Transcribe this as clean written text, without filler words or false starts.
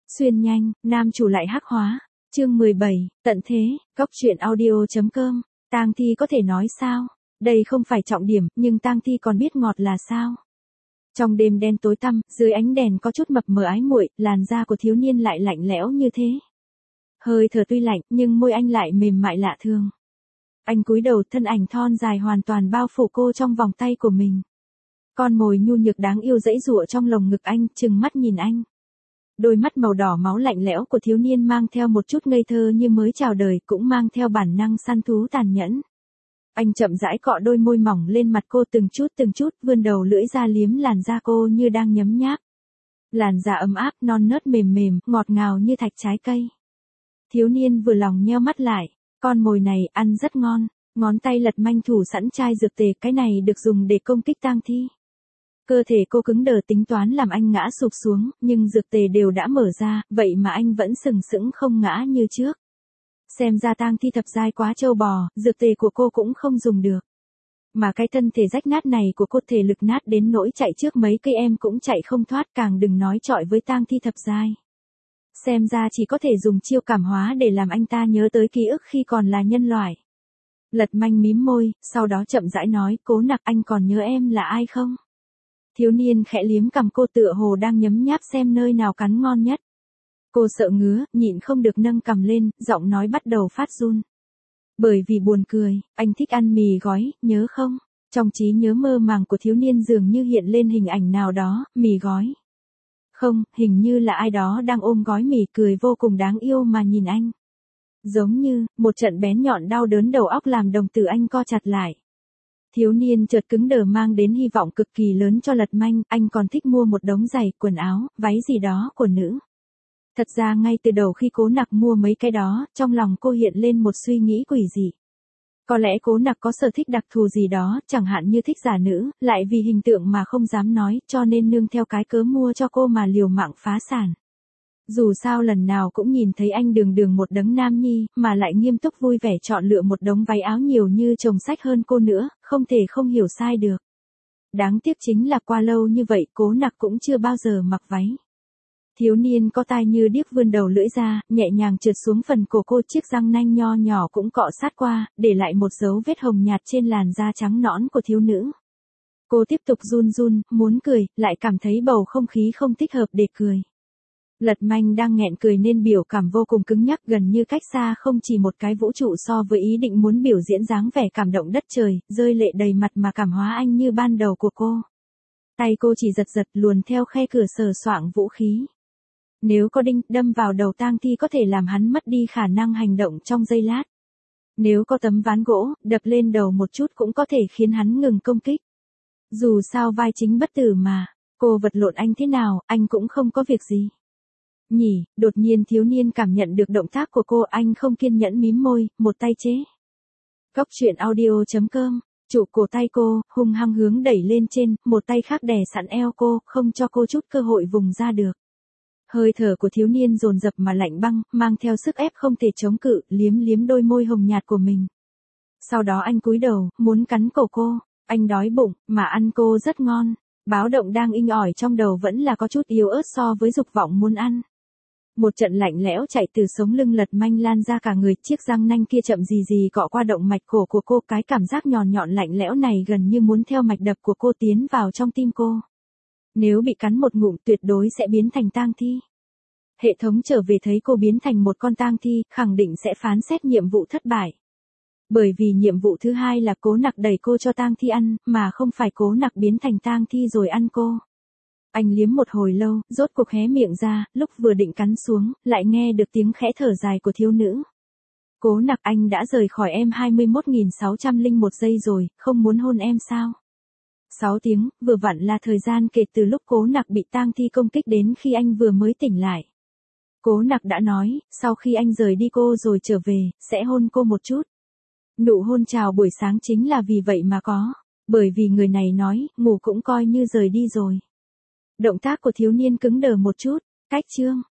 Xuyên nhanh, nam chủ lại hắc hóa. Chương 17, tận thế, Cóc truyện audio.com. Tang Thi có thể nói sao? Đây không phải trọng điểm, nhưng Tang Thi còn biết ngọt là sao? Trong đêm đen tối tăm, dưới ánh đèn có chút mập mờ ái muội, làn da của thiếu niên lại lạnh lẽo như thế. Hơi thở tuy lạnh, nhưng môi anh lại mềm mại lạ thường. Anh cúi đầu, thân ảnh thon dài hoàn toàn bao phủ cô trong vòng tay của mình. Con mồi nhu nhược đáng yêu dãy dụa trong lồng ngực anh, trừng mắt nhìn anh. Đôi mắt màu đỏ máu lạnh lẽo của thiếu niên mang theo một chút ngây thơ như mới chào đời, cũng mang theo bản năng săn thú tàn nhẫn. Anh chậm rãi cọ đôi môi mỏng lên mặt cô từng chút, vươn đầu lưỡi ra liếm làn da cô như đang nhấm nháp. Làn da ấm áp, non nớt mềm mềm, ngọt ngào như thạch trái cây. Thiếu niên vừa lòng nheo mắt lại, con mồi này ăn rất ngon, ngón tay lật manh thủ sẵn chai dược tề, cái này được dùng để công kích tang thi. Cơ thể cô cứng đờ tính toán làm anh ngã sụp xuống, nhưng dược tề đều đã mở ra, vậy mà anh vẫn sừng sững không ngã như trước. Xem ra tang thi thập giai quá trâu bò, dược tề của cô cũng không dùng được. Mà cái thân thể rách nát này của cô thể lực nát đến nỗi chạy trước mấy cây em cũng chạy không thoát, càng đừng nói chọi với tang thi thập giai. Xem ra chỉ có thể dùng chiêu cảm hóa để làm anh ta nhớ tới ký ức khi còn là nhân loại. Lật manh mím môi, sau đó chậm rãi nói, Cố Nặc, anh còn nhớ em là ai không? Thiếu niên khẽ liếm cằm cô, tựa hồ đang nhấm nháp xem nơi nào cắn ngon nhất. Cô sợ ngứa, nhịn không được nâng cằm lên, giọng nói bắt đầu phát run. Bởi vì buồn cười, anh thích ăn mì gói, nhớ không? Trong trí nhớ mơ màng của thiếu niên dường như hiện lên hình ảnh nào đó, mì gói. Không, hình như là ai đó đang ôm gói mì cười vô cùng đáng yêu mà nhìn anh. Giống như, một trận bén nhọn đau đớn đầu óc làm đồng tử anh co chặt lại. Thiếu niên chợt cứng đờ mang đến hy vọng cực kỳ lớn cho Lật Manh, anh còn thích mua một đống giày, quần áo, váy gì đó của nữ. Thật ra ngay từ đầu khi Cố Nặc mua mấy cái đó, trong lòng cô hiện lên một suy nghĩ quỷ dị. Có lẽ Cố Nặc có sở thích đặc thù gì đó, chẳng hạn như thích giả nữ, lại vì hình tượng mà không dám nói, cho nên nương theo cái cớ mua cho cô mà liều mạng phá sản. Dù sao lần nào cũng nhìn thấy anh đường đường một đấng nam nhi, mà lại nghiêm túc vui vẻ chọn lựa một đống váy áo nhiều như chồng sách hơn cô nữa, không thể không hiểu sai được. Đáng tiếc chính là qua lâu như vậy Cố Nặc cũng chưa bao giờ mặc váy. Thiếu niên có tai như điếc vươn đầu lưỡi ra, nhẹ nhàng trượt xuống phần cổ cô, chiếc răng nanh nho nhỏ cũng cọ sát qua, để lại một dấu vết hồng nhạt trên làn da trắng nõn của thiếu nữ. Cô tiếp tục run run, muốn cười, lại cảm thấy bầu không khí không thích hợp để cười. Lật Manh đang nghẹn cười nên biểu cảm vô cùng cứng nhắc, gần như cách xa không chỉ một cái vũ trụ so với ý định muốn biểu diễn dáng vẻ cảm động đất trời, rơi lệ đầy mặt mà cảm hóa anh như ban đầu của cô. Tay cô chỉ giật luồn theo khe cửa sờ soạng vũ khí. Nếu có đinh đâm vào đầu tang thi có thể làm hắn mất đi khả năng hành động trong giây lát. Nếu có tấm ván gỗ, đập lên đầu một chút cũng có thể khiến hắn ngừng công kích. Dù sao vai chính bất tử mà, cô vật lộn anh thế nào, anh cũng không có việc gì. Nhỉ, đột nhiên thiếu niên cảm nhận được động tác của cô, anh không kiên nhẫn mím môi, một tay chế. Cóc truyện audio.com, trụ cổ tay cô, hung hăng hướng đẩy lên trên, một tay khác đè sẵn eo cô, không cho cô chút cơ hội vùng ra được. Hơi thở của thiếu niên dồn dập mà lạnh băng, mang theo sức ép không thể chống cự, liếm đôi môi hồng nhạt của mình. Sau đó anh cúi đầu, muốn cắn cổ cô, anh đói bụng, mà ăn cô rất ngon. Báo động đang inh ỏi trong đầu vẫn là có chút yếu ớt so với dục vọng muốn ăn. Một trận lạnh lẽo chạy từ sống lưng Lật Manh lan ra cả người, chiếc răng nanh kia chậm gì cọ qua động mạch cổ của cô, cái cảm giác nhọn lạnh lẽo này gần như muốn theo mạch đập của cô tiến vào trong tim cô. Nếu bị cắn một ngụm tuyệt đối sẽ biến thành tang thi. Hệ thống trở về thấy cô biến thành một con tang thi, khẳng định sẽ phán xét nhiệm vụ thất bại. Bởi vì nhiệm vụ thứ hai là Cố Nặc đẩy cô cho tang thi ăn, mà không phải Cố Nặc biến thành tang thi rồi ăn cô. Anh liếm một hồi lâu, rốt cuộc hé miệng ra, lúc vừa định cắn xuống, lại nghe được tiếng khẽ thở dài của thiếu nữ. Cố Nặc, anh đã rời khỏi em 21.601 giây rồi, không muốn hôn em sao? 6 tiếng, vừa vặn là thời gian kể từ lúc Cố Nặc bị tang thi công kích đến khi anh vừa mới tỉnh lại. Cố Nặc đã nói, sau khi anh rời đi cô rồi trở về, sẽ hôn cô một chút. Nụ hôn chào buổi sáng chính là vì vậy mà có. Bởi vì người này nói, ngủ cũng coi như rời đi rồi. Động tác của thiếu niên cứng đờ một chút, cách chương.